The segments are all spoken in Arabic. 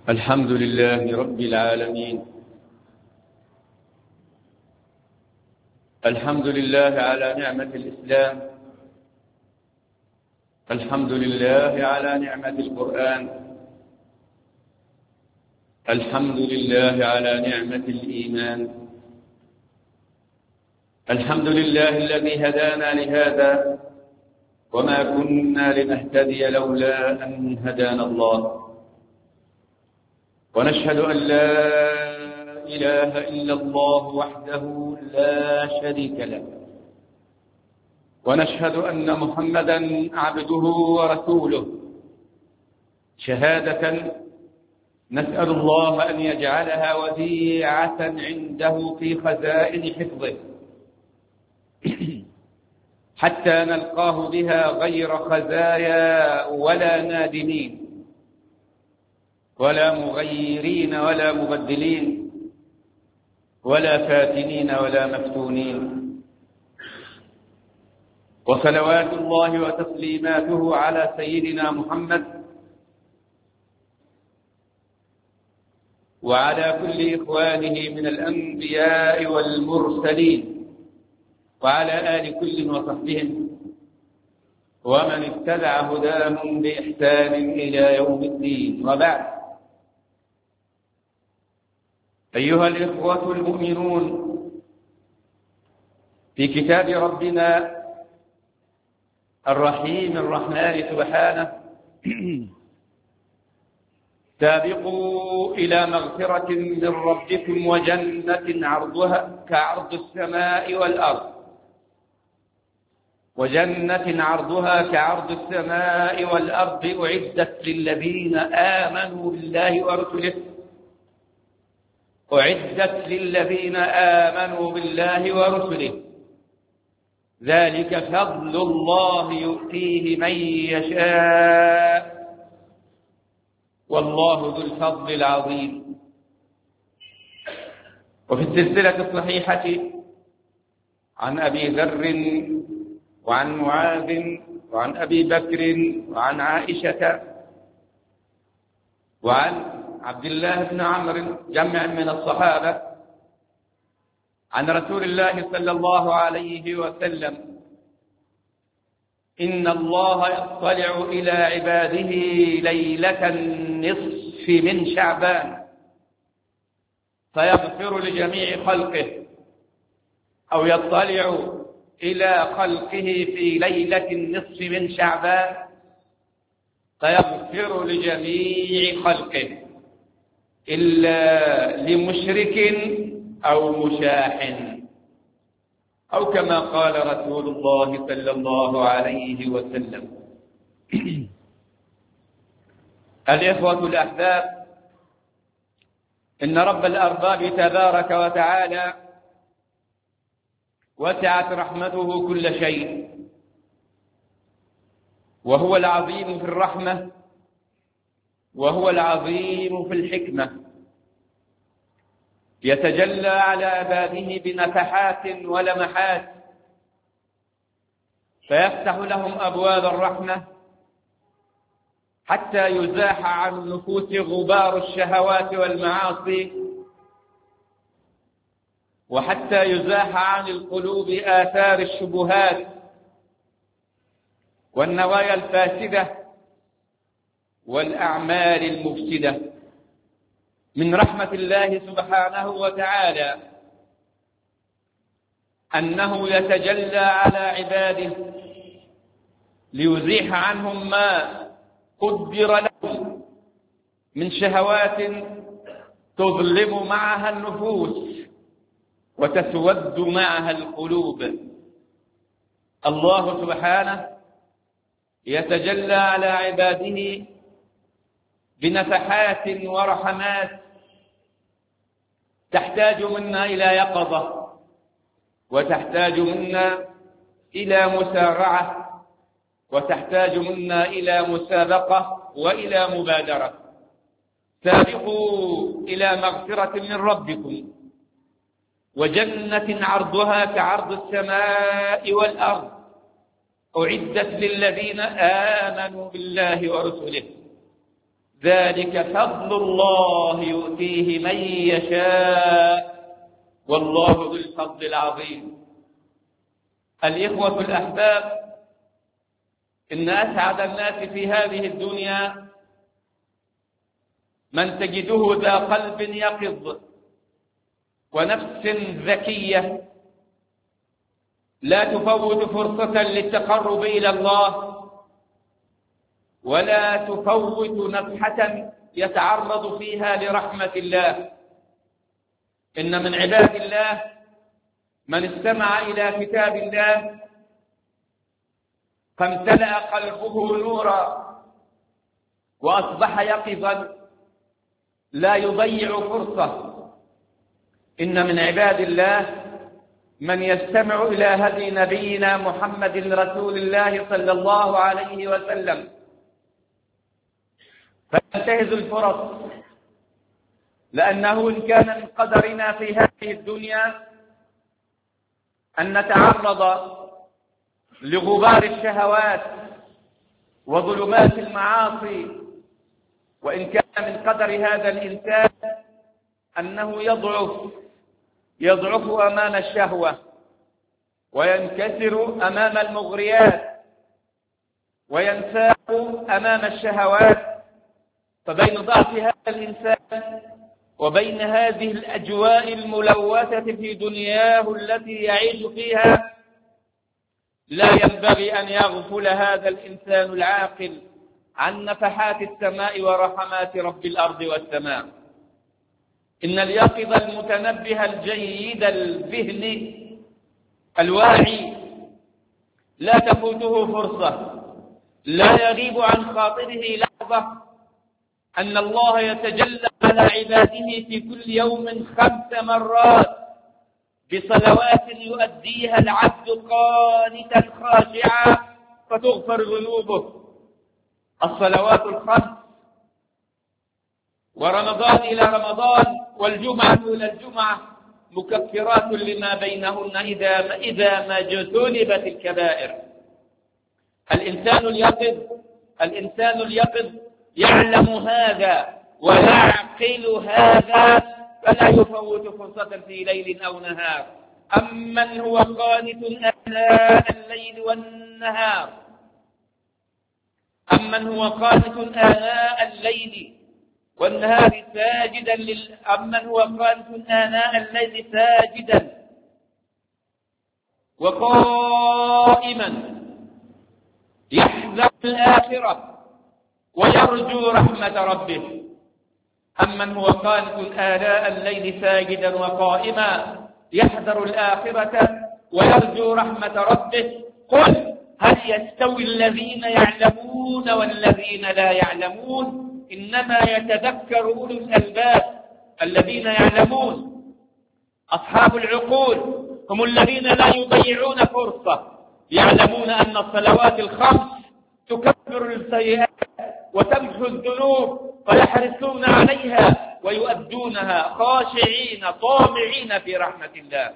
الحمد لله رب العالمين. الحمد لله على نعمة الإسلام. الحمد لله على نعمة القرآن. الحمد لله على نعمة الإيمان. الحمد لله الذي هدانا لهذا وما كنا لنهتدي لولا أن هدانا الله. ونشهد أن لا إله إلا الله وحده لا شريك له، ونشهد أن محمدا عبده ورسوله شهادة نسأل الله أن يجعلها وديعة عنده في خزائن حفظه حتى نلقاه بها غير خزايا ولا نادمين ولا مغيرين ولا مبدلين ولا فاتنين ولا مفتونين. وصلوات الله وتسليماته على سيدنا محمد وعلى كل إخوانه من الأنبياء والمرسلين وعلى آل كل وصحبهم ومن اتبع هداهم بإحسان إلى يوم الدين. وبعد، أيها الإخوة المؤمنون، في كتاب ربنا الرحيم الرحمن سبحانه: سابقوا إلى مغفرة من ربكم وجنة عرضها كعرض السماء والأرض أعدت للذين آمنوا بالله ورسله ذلك فضل الله يؤتيه من يشاء والله ذو الفضل العظيم. وفي السلسلة الصحيحة عن أبي ذر وعن معاذ وعن أبي بكر وعن عائشة وعن عبد الله بن عمرو جمع من الصحابة عن رسول الله صلى الله عليه وسلم: إن الله يطلع إلى عباده ليلة النصف من شعبان فيغفر لجميع خلقه، أو يطلع إلى خلقه في ليلة النصف من شعبان فيغفر لجميع خلقه إلا لمشرك أو مشاح، أو كما قال رسول الله صلى الله عليه وسلم. الإخوة الأحباب، إن رب الأرباب تبارك وتعالى وسعت رحمته كل شيء، وهو العظيم في الرحمة وهو العظيم في الحكمة، يتجلى على عباده بنفحات ولمحات فيفتح لهم أبواب الرحمة حتى يزاح عن النفوس غبار الشهوات والمعاصي، وحتى يزاح عن القلوب آثار الشبهات والنوايا الفاسدة والأعمال المفسدة. من رحمة الله سبحانه وتعالى أنه يتجلى على عباده ليزيح عنهم ما قدر لهم من شهوات تظلم معها النفوس وتسود معها القلوب. الله سبحانه يتجلى على عباده بنفحات ورحمات تحتاج منا إلى يقظة، وتحتاج منا إلى مسارعة، وتحتاج منا إلى مسابقة وإلى مبادرة. سابقوا إلى مغفرة من ربكم وجنة عرضها كعرض السماء والأرض أعدت للذين آمنوا بالله ورسله ذلك فضل الله يؤتيه من يشاء والله ذو الفضل العظيم. الإخوة الأحباب، إن أسعد الناس في هذه الدنيا من تجده ذا قلب يقظ ونفس ذكية لا تفوت فرصة للتقرب إلى الله، ولا تفوت نفحة يتعرض فيها لرحمة الله. إن من عباد الله من استمع إلى كتاب الله فامتلأ قلبه نورا وأصبح يقظا لا يضيع فرصة. إن من عباد الله من يستمع إلى هدي نبينا محمد رسول الله صلى الله عليه وسلم فينتهز الفرص، لأنه إن كان من قدرنا في هذه الدنيا أن نتعرض لغبار الشهوات وظلمات المعاصي، وإن كان من قدر هذا الإنسان أنه يضعف أمام الشهوة وينكسر أمام المغريات وينساق أمام الشهوات. فبين ضعف هذا الإنسان وبين هذه الأجواء الملوثة في دنياه التي يعيش فيها لا ينبغي أن يغفل هذا الإنسان العاقل عن نفحات السماء ورحمات رب الأرض والسماء. إن اليقظ المتنبه الجيد الذهن الواعي لا تفوته فرصة، لا يغيب عن خاطره لحظة أن الله يتجلى على عباده في كل يوم 5 مرات بصلوات يؤديها العبد قانتا خاشعا فتغفر ذنوبه. الصلوات الخمس، ورمضان إلى رمضان، والجمعة إلى الجمعة مكفرات لما بينهن إذا ما اجتنبت الكبائر. الإنسان اليقظ يعلم هذا ويعقل هذا فلا يفوت فرصة في ليل أو نهار. أمن هو قانت آناء الليل والنهار، أمن هو قانت آناء الليل والنهار ساجدا أمن هو قانت آناء الليل ساجدا وقائما يحذر الآخرة ويرجو رحمة ربه. أمن هو قانت آناء الليل ساجدا وقائما يحذر الآخرة ويرجو رحمة ربه. قل هل يستوي الذين يعلمون والذين لا يعلمون؟ إنما يتذكر أولو الألباب الذين يعلمون. أصحاب العقول هم الذين لا يضيعون فرصة، يعلمون أن الصلوات الخمس تكفر السيئات وتمحو الذنوب فيحرصون عليها ويؤدونها خاشعين طامعين في رحمة الله.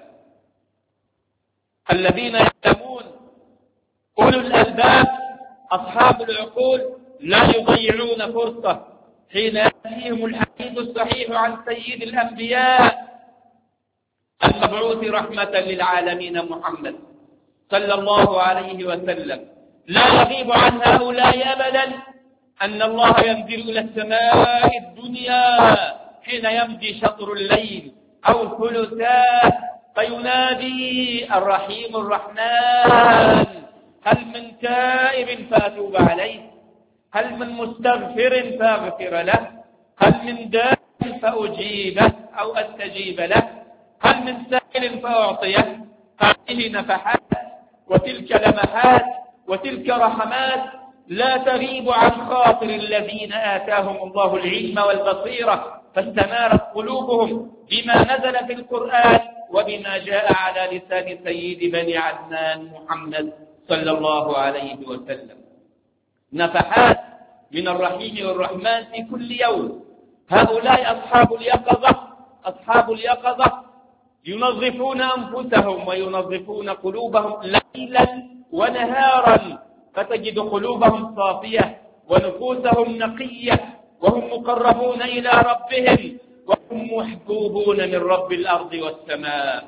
الذين يعلمون أولو الألباب أصحاب العقول لا يضيعون فرصة حين يأتيهم الحديث الصحيح عن سيد الأنبياء المبعوث رحمة للعالمين محمد صلى الله عليه وسلم. لا يغيب عن هؤلاء أبدا أن الله ينزل إلى السماء الدنيا حين يمضي شطر الليل أو ثلثاه فينادي الرحيم الرحمن هل من تائب فأتوب عليه، هل من مستغفر فأغفر له، هل من داع فأجيبه أو أستجيب له، هل من سائل فأعطيه. هذه نفحات وتلك لمحات وتلك رحمات لا تغيب عن خاطر الذين آتاهم الله العلم والبصيرة فاستنارت قلوبهم بما نزل في القرآن وبما جاء على لسان سيد بني عدنان محمد صلى الله عليه وسلم. نفحات من الرحيم والرحمن في كل يوم. هؤلاء أصحاب اليقظة ينظفون أنفسهم وينظفون قلوبهم ليلا ونهارا فتجد قلوبهم صافية ونفوسهم نقية وهم مقربون إلى ربهم وهم محبوبون من رب الأرض والسماء.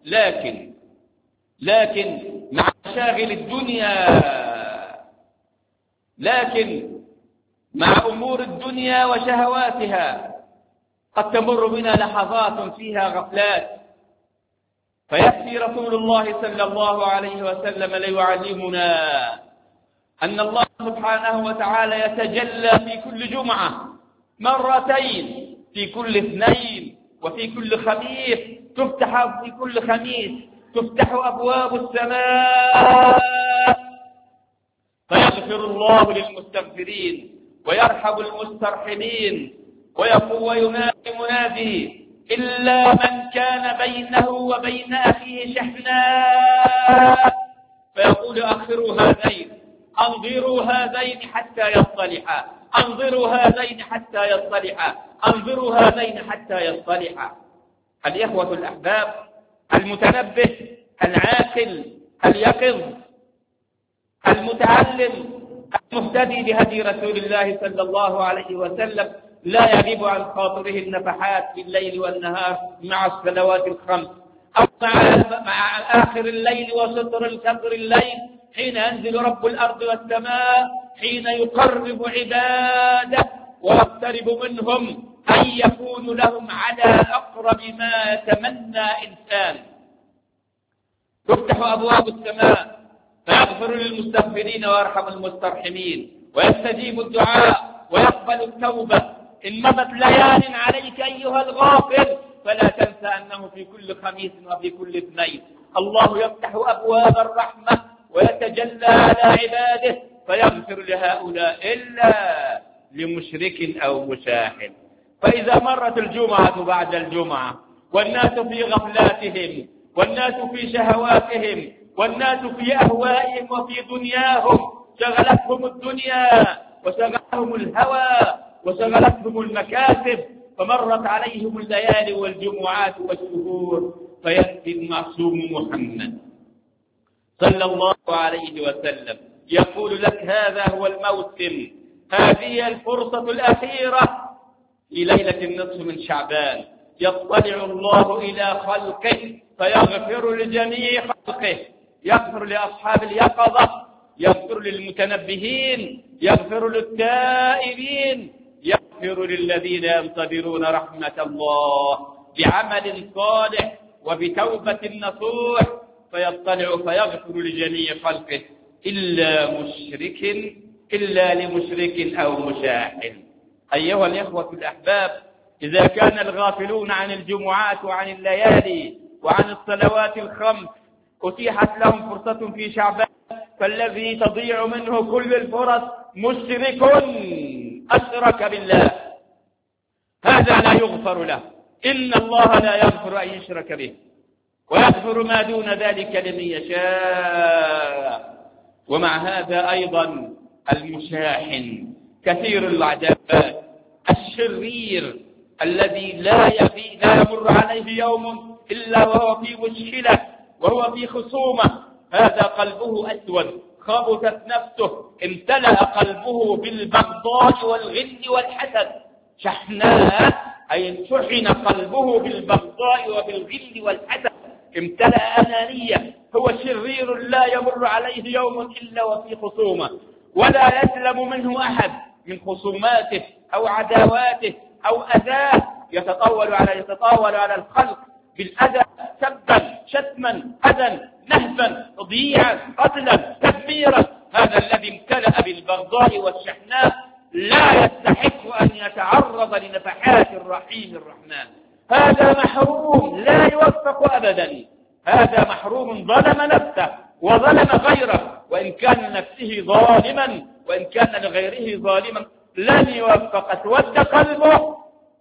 لكن مع مشاغل الدنيا، لكن مع أمور الدنيا وشهواتها قد تمر بنا لحظات فيها غفلات، فيأتي رسول الله صلى الله عليه وسلم ليعلمنا أن الله سبحانه وتعالى يتجلى في كل جمعة مرتين، في كل اثنين وفي كل خميس. في كل خميس تفتح أبواب السماء فيغفر الله للمستغفرين ويرحم المسترحمين، وينادي منادي: إلا من كان بينه وبين أخيه شحناء، فيقول: أخروا هذين، أنظروا هذين حتى يصطلحا، أنظروا هذين حتى يصطلحا، أنظروا هذين حتى يصطلحا. الإخوة الأحباب، المتنبه العاقل اليقظ المتعلم المهتدي بهدي رسول الله صلى الله عليه وسلم لا يغيب عن خاطره النفحات في الليل والنهار مع الصلوات الخمس، أو مع آخر الليل وسطر الليل، حين ينزل رب الأرض والسماء، حين يقرب عباده ويقترب منهم أن يكون لهم على أقرب ما يتمنى إنسان. تفتح أبواب السماء فيغفر للمستغفرين ويرحم المسترحمين ويستجيب الدعاء ويقبل التوبة. إن مضت ليال عليك أيها الغافل فلا تنسى أنه في كل خميس وفي كل اثنين الله يفتح أبواب الرحمة ويتجلى على عباده فيغفر لهؤلاء إلا لمشرك أو مشاحن. فإذا مرت الجمعة بعد الجمعة والناس في غفلاتهم والناس في شهواتهم والناس في أهوائهم وفي دنياهم، شغلتهم الدنيا وشغلهم الهوى وشغلتهم المكاسب، فمرت عليهم الليالي والجمعات والشهور، فيأتي المعصوم محمد صلى الله عليه وسلم يقول لك: هذا هو الموسم، هذه الفرصة الأخيرة في ليلة النصف من شعبان، يطلع الله إلى خلقه فيغفر لجميع خلقه، يغفر لأصحاب اليقظة، يغفر للمتنبهين، يغفر للتائبين، يغفر للذين ينتظرون رحمة الله بعمل صالح وبتوبة نصوح، فيطلع فيغفر لجميع خلقه إلا لمشرك أو مشاحن. أيها الإخوة الأحباب، إذا كان الغافلون عن الجمعات وعن الليالي وعن الصلوات الخمس أتيحت لهم فرصة في شعبان، فالذي تضيع منه كل الفرص مشرك أشرك بالله، هذا لا يغفر له. إن الله لا يغفر أن يشرك به ويغفر ما دون ذلك لمن يشاء. ومع هذا أيضا المشاحن كثير العداوات الشرير الذي لا يمر عليه يوم إلا وهو في مشكلة وهو في خصومة، هذا قلبه أسود، خبثت نفسه، امتلأ قلبه بالبغضاء والغل والحسد. شحناء أي شحن قلبه بالبغضاء وبالغل والحسد، امتلأ أنانية، هو شرير لا يمر عليه يوم إلا وفي خصومة، ولا يسلم منه أحد من خصوماته أو عداواته أو أذاه، يتطاول على الخلق بالأذى، سبا شتما أذى نهبا تضييعا قتلا تدميرا. هذا الذي امتلأ بالبغضاء والشحناء لا يستحق أن يتعرض لنفحات الرحيم الرحمن، هذا محروم لا يوفق أبدا، هذا محروم ظلم نفسه وظلم غيره، وإن كان لنفسه ظالما وإن كان لغيره ظالما لن يوفق، اسود قلبه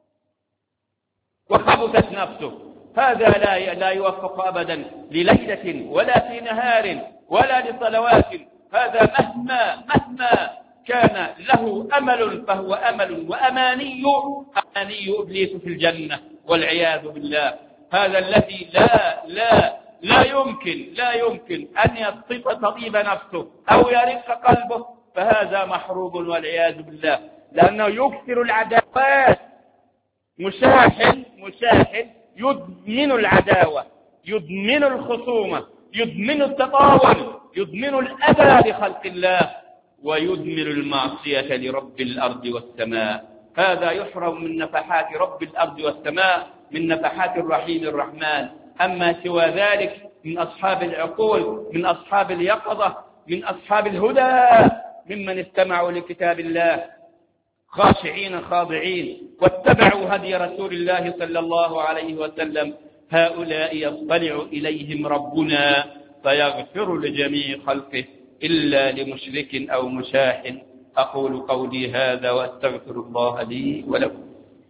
وخبثت نفسه، هذا لا يوفق أبدا لليلة ولا في نهار ولا لصلوات. هذا مهما كان له أمل فهو أمل وأماني إبليس في الجنة والعياذ بالله. هذا الذي لا يمكن أن تطيب نفسه أو يرق قلبه، فهذا محروب والعياذ بالله. لأنه يكثر العداوات. مشاحن يدمن العداوة، يدمن الخصومة، يدمن التطاول، يدمن الأذى لخلق الله، ويدمن المعصية لرب الأرض والسماء. هذا يحرم من نفحات رب الأرض والسماء، من نفحات الرحيم الرحمن. أما سوى ذلك من أصحاب العقول، من أصحاب اليقظة، من أصحاب الهدى، ممن استمعوا لكتاب الله خاشعين خاضعين واتبعوا هدي رسول الله صلى الله عليه وسلم، هؤلاء يطلع إليهم ربنا فيغفر لجميع خلقه إلا لمشرك أو مشاحن. أقول قولي هذا وأستغفر الله لي ولكم.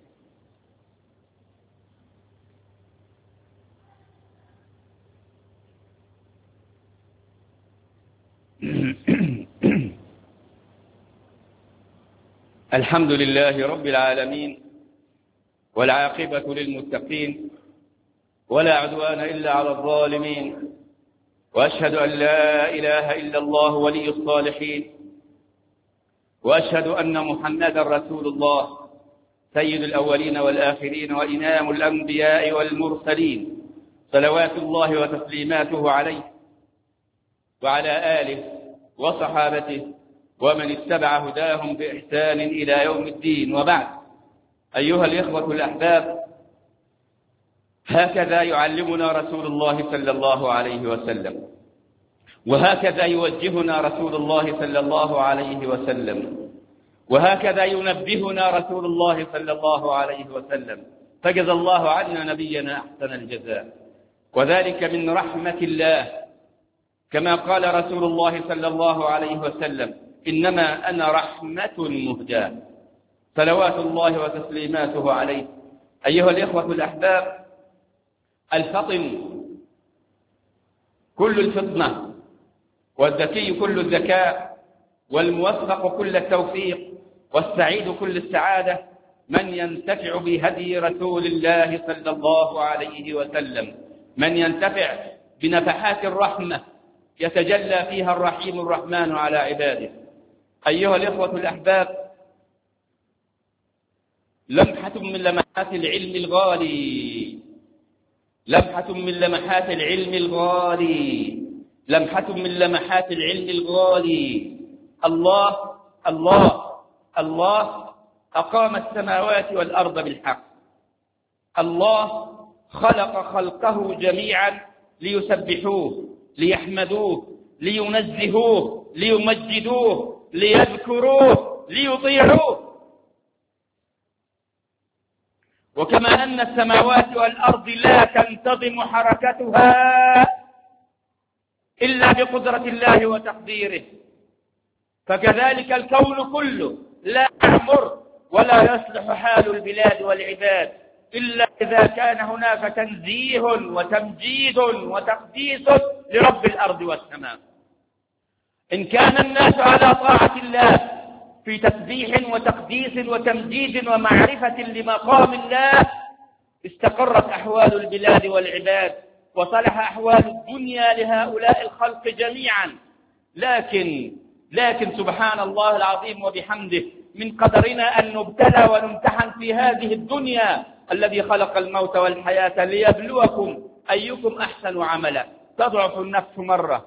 الحمد لله رب العالمين، والعاقبة للمتقين، ولا عدوان إلا على الظالمين، وأشهد أن لا إله إلا الله ولي الصالحين، وأشهد أن محمدا رسول الله سيد الأولين والآخرين وإمام الأنبياء والمرسلين، صلوات الله وتسليماته عليه وعلى آله وصحابته ومن اتبع هداهم بإحسان إلى يوم الدين. وبعد، أيها الإخوة الأحباب، هكذا يعلمنا رسول الله صلى الله عليه وسلم، وهكذا يوجهنا رسول الله صلى الله عليه وسلم، وهكذا ينبهنا رسول الله صلى الله عليه وسلم، فجزى الله عنا نبينا أحسن الجزاء، وذلك من رحمة الله، كما قال رسول الله صلى الله عليه وسلم: إنما أنا رحمة مهداة، صلوات الله وتسليماته عليه. أيها الإخوة الأحباب، الفطن كل الفطنة، والذكي كل الذكاء، والموفق كل التوفيق، والسعيد كل السعادة من ينتفع بهدي رسول الله صلى الله عليه وسلم، من ينتفع بنفحات الرحمة يتجلى فيها الرحيم الرحمن على عباده. أيها الإخوة الأحباب، لمحة من لمحات العلم الغالي، لمحة من لمحات العلم الغالي، لمحة من لمحات العلم الغالي. الله أقام السماوات والأرض بالحق. الله خلق خلقه جميعا ليسبحوه، ليحمدوه، لينزهوه، ليمجدوه، ليذكروه، ليطيعوه. وكما أن السماوات والأرض لا تنتظم حركتها إلا بقدرة الله وتقديره، فكذلك الكون كله لا يعمر ولا يصلح حال البلاد والعباد إلا إذا كان هناك تنزيه وتمجيد وتقديس لرب الأرض والسماء. إن كان الناس على طاعة الله في تسبيح وتقديس وتمجيد ومعرفة لمقام الله، استقرت أحوال البلاد والعباد، وصلح أحوال الدنيا لهؤلاء الخلق جميعا. لكن سبحان الله العظيم وبحمده، من قدرنا أن نبتلى ونمتحن في هذه الدنيا، الذي خلق الموت والحياة ليبلوكم أيكم أحسن عملا. تضعف النفس مرة،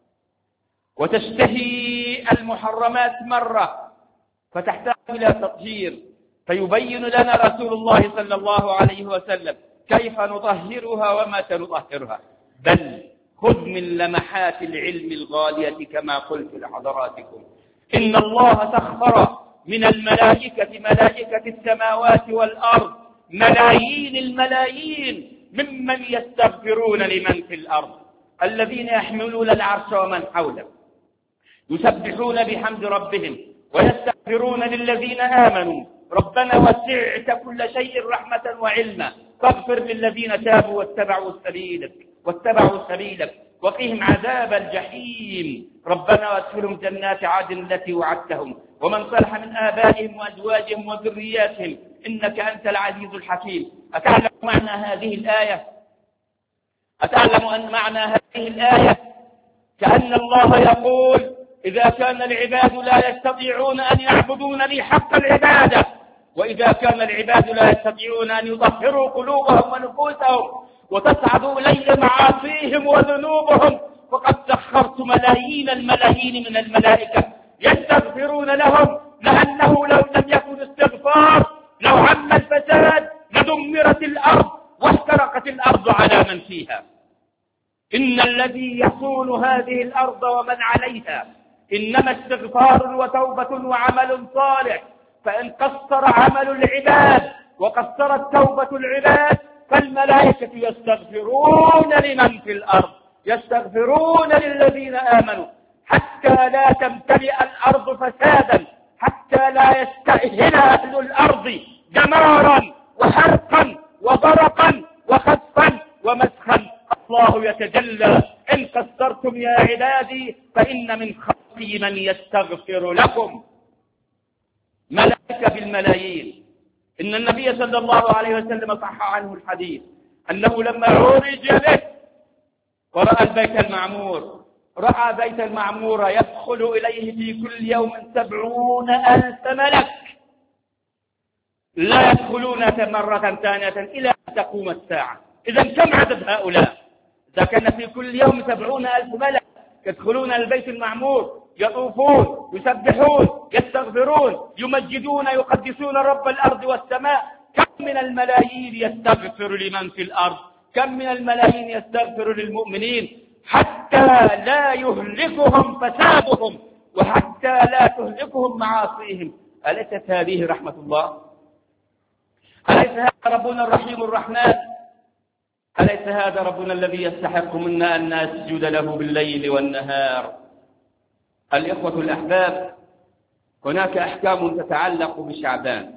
وتشتهي المحرمات مرة، فتحتاج إلى تطهير، فيبين لنا رسول الله صلى الله عليه وسلم كيف نطهرها وما نطهرها. بل خذ من لمحات العلم الغالية كما قلت لحضراتكم: إن الله سخر من الملائكة، ملائكة السماوات والأرض، ملايين الملايين ممن يستغفرون لمن في الأرض، الذين يحملون العرش ومن حوله، يسبحون بحمد ربهم ويستغفرون للذين آمنوا: ربنا وسعت كل شيء رحمة وعلما فاغفر للذين تابوا واتبعوا سبيلك وقهم عذاب الجحيم. ربنا وادخلهم جنات عدن التي وعدتهم ومن صلح من آبائهم وأزواجهم وذرياتهم إنك أنت العزيز الحكيم. أتعلم معنى هذه الآية؟ أتعلم أن معنى هذه الآية كأن الله يقول: إذا كان العباد لا يستطيعون أن يعبدونني حق العبادة، وإذا كان العباد لا يستطيعون أن يطهروا قلوبهم ونفوسهم وتصعد إلي معاصيهم وذنوبهم، فقد سخرت ملايين الملايين من الملائكة يستغفرون لهم، لأنه لو لم يكن استغفار لو عم الفساد لدمرت الأرض واحترقت الأرض على من فيها. إن الذي يصون هذه الأرض ومن عليها إنما استغفار وتوبة وعمل صالح، فإن قصر عمل العباد وقصرت توبة العباد فالملائكة يستغفرون لمن في الأرض، يستغفرون للذين آمنوا، حتى لا تمتلئ الأرض فسادا، حتى لا يستأهل أهل الأرض دمارا وحرقا وبرقا وخسفا ومسخا. الله يتجلى: إن قصرتم يا عبادي فإن من خلقي من يستغفر لكم. ملائكة بالملايين. إن النبي صلى الله عليه وسلم صح عنه الحديث أنه لما عرج به ورأى البيت المعمور، رأى بيت المعمور يدخل إليه في كل يوم 70,000 ملك، لا يدخلون مرة ثانية إلى أن تقوم الساعة. إذا كم عدد هؤلاء؟ إذا كان في كل يوم 70,000 ملك يدخلون البيت المعمور، يطوفون، يسبحون، يستغفرون، يمجدون، يقدسون رب الأرض والسماء، كم من الملايين يستغفر لمن في الأرض؟ كم من الملايين يستغفر للمؤمنين حتى لا يهلكهم فسادهم وحتى لا تهلكهم معاصيهم؟ أليست هذه رحمة الله؟ أليس هذا ربنا الرحيم الرحمن؟ أليس هذا ربنا الذي يستحق منا أن نسجد له بالليل والنهار؟ الإخوة الأحباب، هناك أحكام تتعلق بشعبان.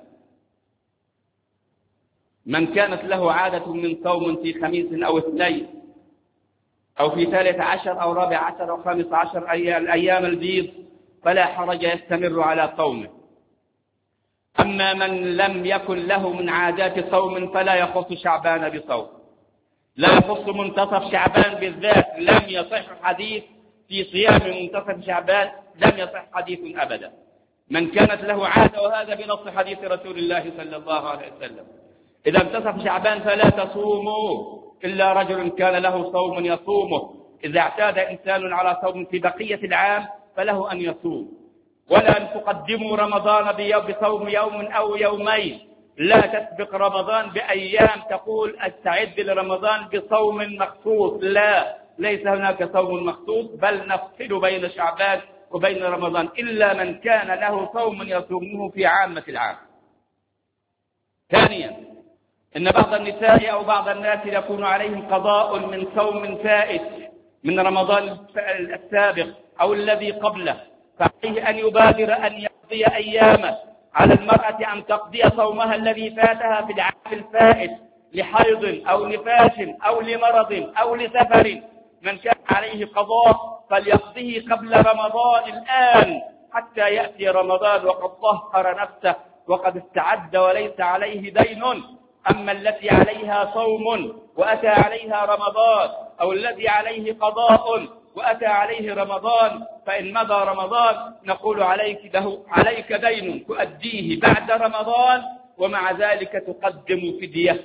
من كانت له عادة من صوم في خميس أو اثنين أو في 13 أو 14 أو 15 الأيام البيض فلا حرج، يستمر على صومه. أما من لم يكن له من عادات صوم فلا يخص شعبان بصوم، لا يخص منتصف شعبان بالذات. لم يصح حديث في صيام منتصف شعبان، لم يصح حديث أبدا. من كانت له عادة، وهذا بنص حديث رسول الله صلى الله عليه وسلم: إذا انتصف شعبان فلا تصوموا إلا رجل كان له صوم يصومه. إذا اعتاد إنسان على صوم في بقية العام فله أن يصوم، ولا أن تقدموا رمضان بصوم يوم أو يومين. لا تسبق رمضان بأيام تقول استعد لرمضان بصوم مخصوص، لا، ليس هناك صوم مخصوص، بل نفصل بين شعبان وبين رمضان إلا من كان له صوم يصومه في عامة العام. ثانيا، إن بعض النساء أو بعض الناس يكون عليهم قضاء من صوم فائت من رمضان السابق أو الذي قبله، فعليه أن يبادر أن يقضي أيامه. على المرأة أن تقضي صومها الذي فاتها في العام الفائت لحيض أو نفاس أو لمرض أو لسفر. من كان عليه قضاء فليقضيه قبل رمضان الآن حتى يأتي رمضان وقد طهر نفسه وقد استعد وليس عليه دين. أما التي عليها صوم وأتى عليها رمضان، أو الذي عليه قضاء وأتى عليه رمضان، فإن مضى رمضان نقول عليك دين تؤديه بعد رمضان، ومع ذلك تقدم فدية.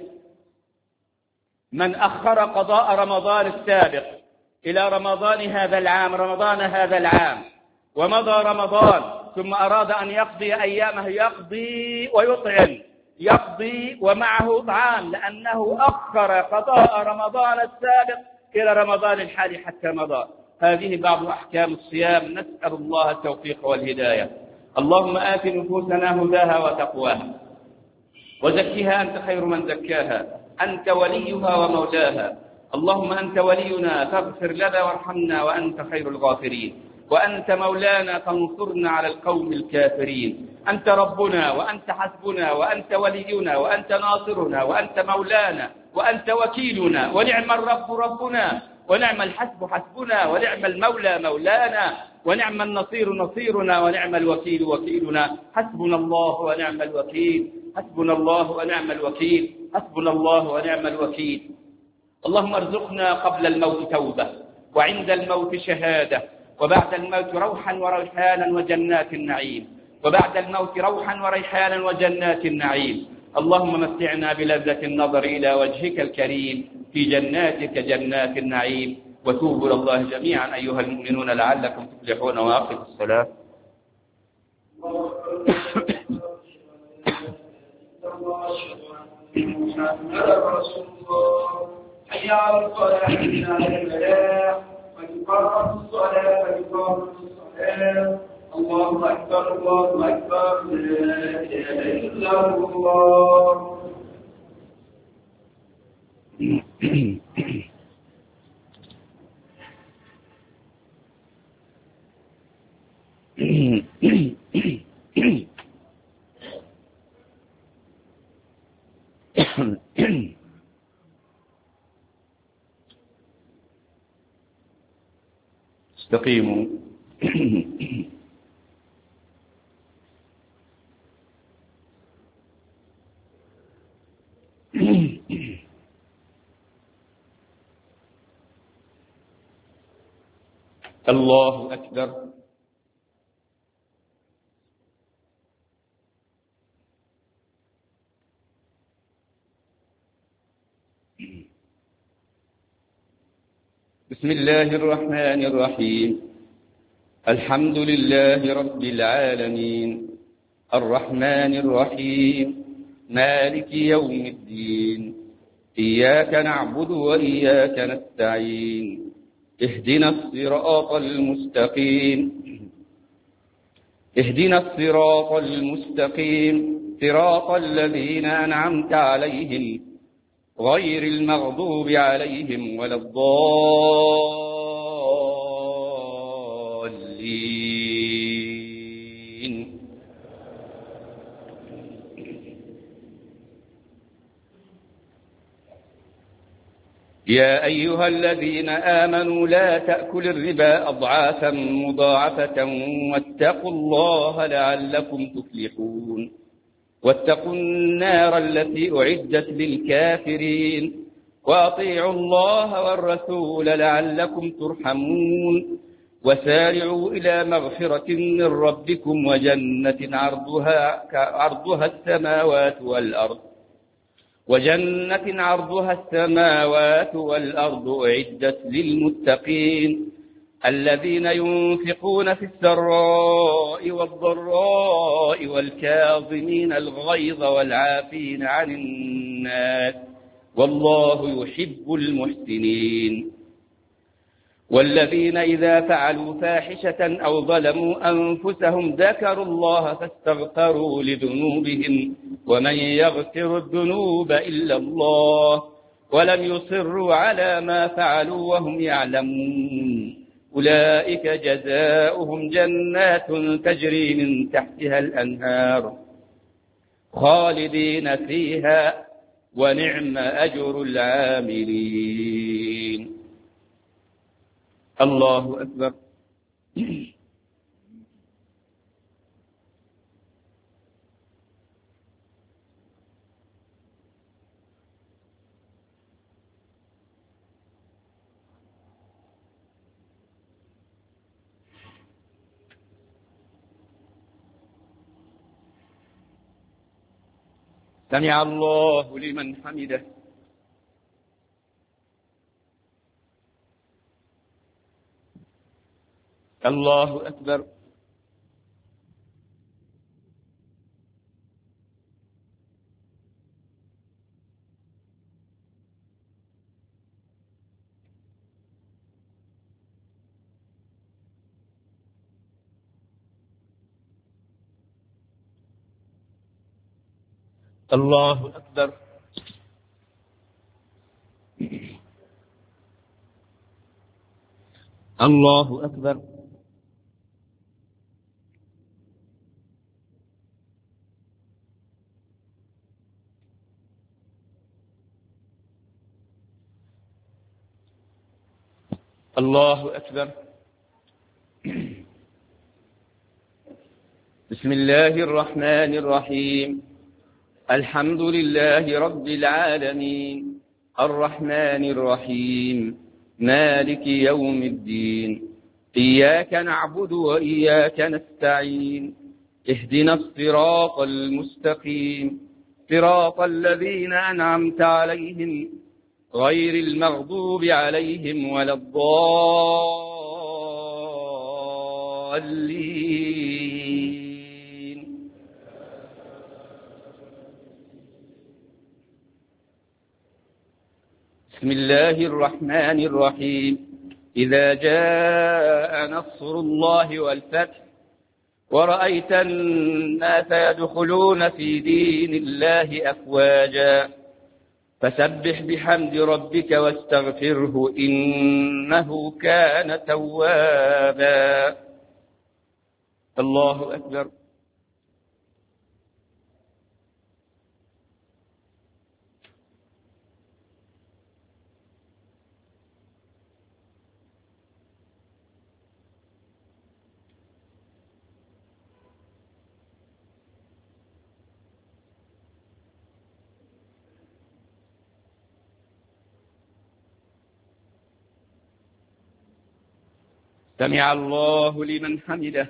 من أخر قضاء رمضان السابق إلى رمضان هذا العام ومضى رمضان ثم أراد أن يقضي أيامه، يقضي ويطعم، يقضي ومعه طعام، لأنه أخر قضاء رمضان السابق إلى رمضان الحالي حتى مضى. هذه بعض أحكام الصيام، نسأل الله التوفيق والهداية. اللهم آت نفوسنا هداها وتقواها وزكها أنت خير من زكاها، أنت وليها ومولاها. اللهم أنت ولينا فاغفر لنا وارحمنا وأنت خير الغافرين، وأنت مولانا فانصرنا على القوم الكافرين. أنت ربنا وأنت حسبنا وأنت ولينا وأنت ناصرنا وأنت مولانا وأنت وكيلنا، ونعم الرب ربنا ونعم الحسب حسبنا ونعم المولى مولانا ونعم النصير نصيرنا ونعم الوكيل وكيلنا. حسبنا الله ونعم الوكيل، حسبنا الله ونعم الوكيل، حسبنا الله ونعم الوكيل. اللهم ارزقنا قبل الموت توبة وعند الموت شهادة. وبعد الموت روحا وريحانا وجنات النعيم، وبعد الموت روحا وريحانا وجنات النعيم. اللهم متعنا بلذة النظر إلى وجهك الكريم في جناتك جنات النعيم. وتوبوا إلى الله جميعا أيها المؤمنون لعلكم تفلحون. وأقم الصلاة. حي على الصلاة حي على الفلاح قد قامت الصلاة قد قامت الصلاة. الله أكبر الله أكبر لا إله إلا الله. استقيموا. الله أكبر. بسم الله الرحمن الرحيم. الحمد لله رب العالمين الرحمن الرحيم مالك يوم الدين إياك نعبد وإياك نستعين اهدنا الصراط المستقيم اهدنا الصراط المستقيم صراط الذين أنعمت عليهم غير المغضوب عليهم ولا الضالين. يا أيها الذين آمنوا لا تأكلوا الربا أضعافا مضاعفة واتقوا الله لعلكم تفلحون. واتقوا النار التي أعدت للكافرين وأطيعوا الله والرسول لعلكم ترحمون. وسارعوا إلى مغفرة من ربكم وجنة عرضها السماوات والأرض أعدت للمتقين الذين ينفقون في السراء والضراء والكاظمين الغيظ والعافين عن الناس والله يحب المحسنين. والذين إذا فعلوا فاحشة أو ظلموا أنفسهم ذكروا الله فاستغفروا لذنوبهم ومن يغفر الذنوب إلا الله ولم يصروا على ما فعلوا وهم يعلمون أولئك جزاؤهم جنات تجري من تحتها الأنهار خالدين فيها ونعم أجر العاملين. الله أكبر. سمع الله لمن حمده. الله أكبر. الله أكبر. الله أكبر. الله أكبر. بسم الله الرحمن الرحيم الحمد لله رب العالمين الرحمن الرحيم مالك يوم الدين إياك نعبد وإياك نستعين اهدنا الصراط المستقيم صراط الذين أنعمت عليهم غير المغضوب عليهم ولا الضالين. بسم الله الرحمن الرحيم. إذا جاء نصر الله والفتح ورأيت الناس يدخلون في دين الله أفواجا فسبح بحمد ربك واستغفره إنه كان توابا. الله أكبر. سمع الله لمن حمده.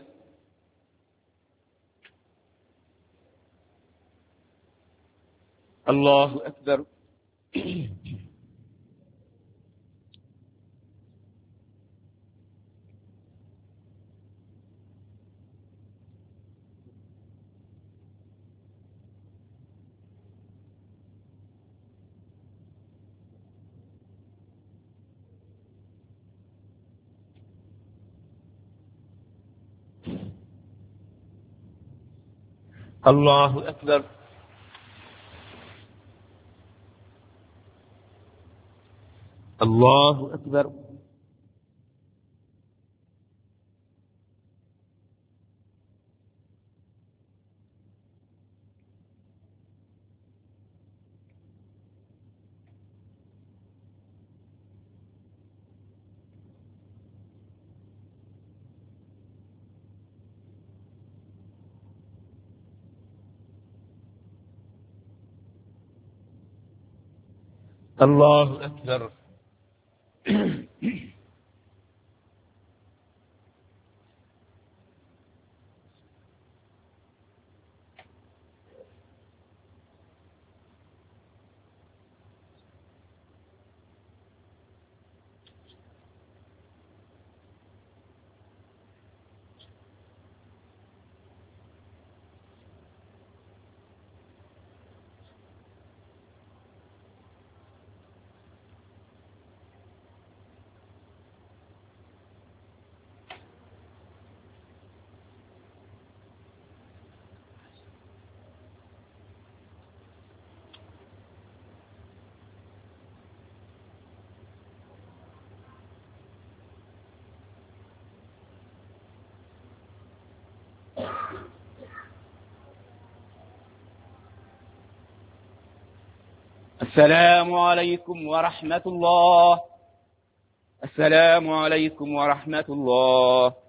الله أكبر. الله أكبر. الله أكبر. الله أكبر. السلام عليكم ورحمة الله. السلام عليكم ورحمة الله.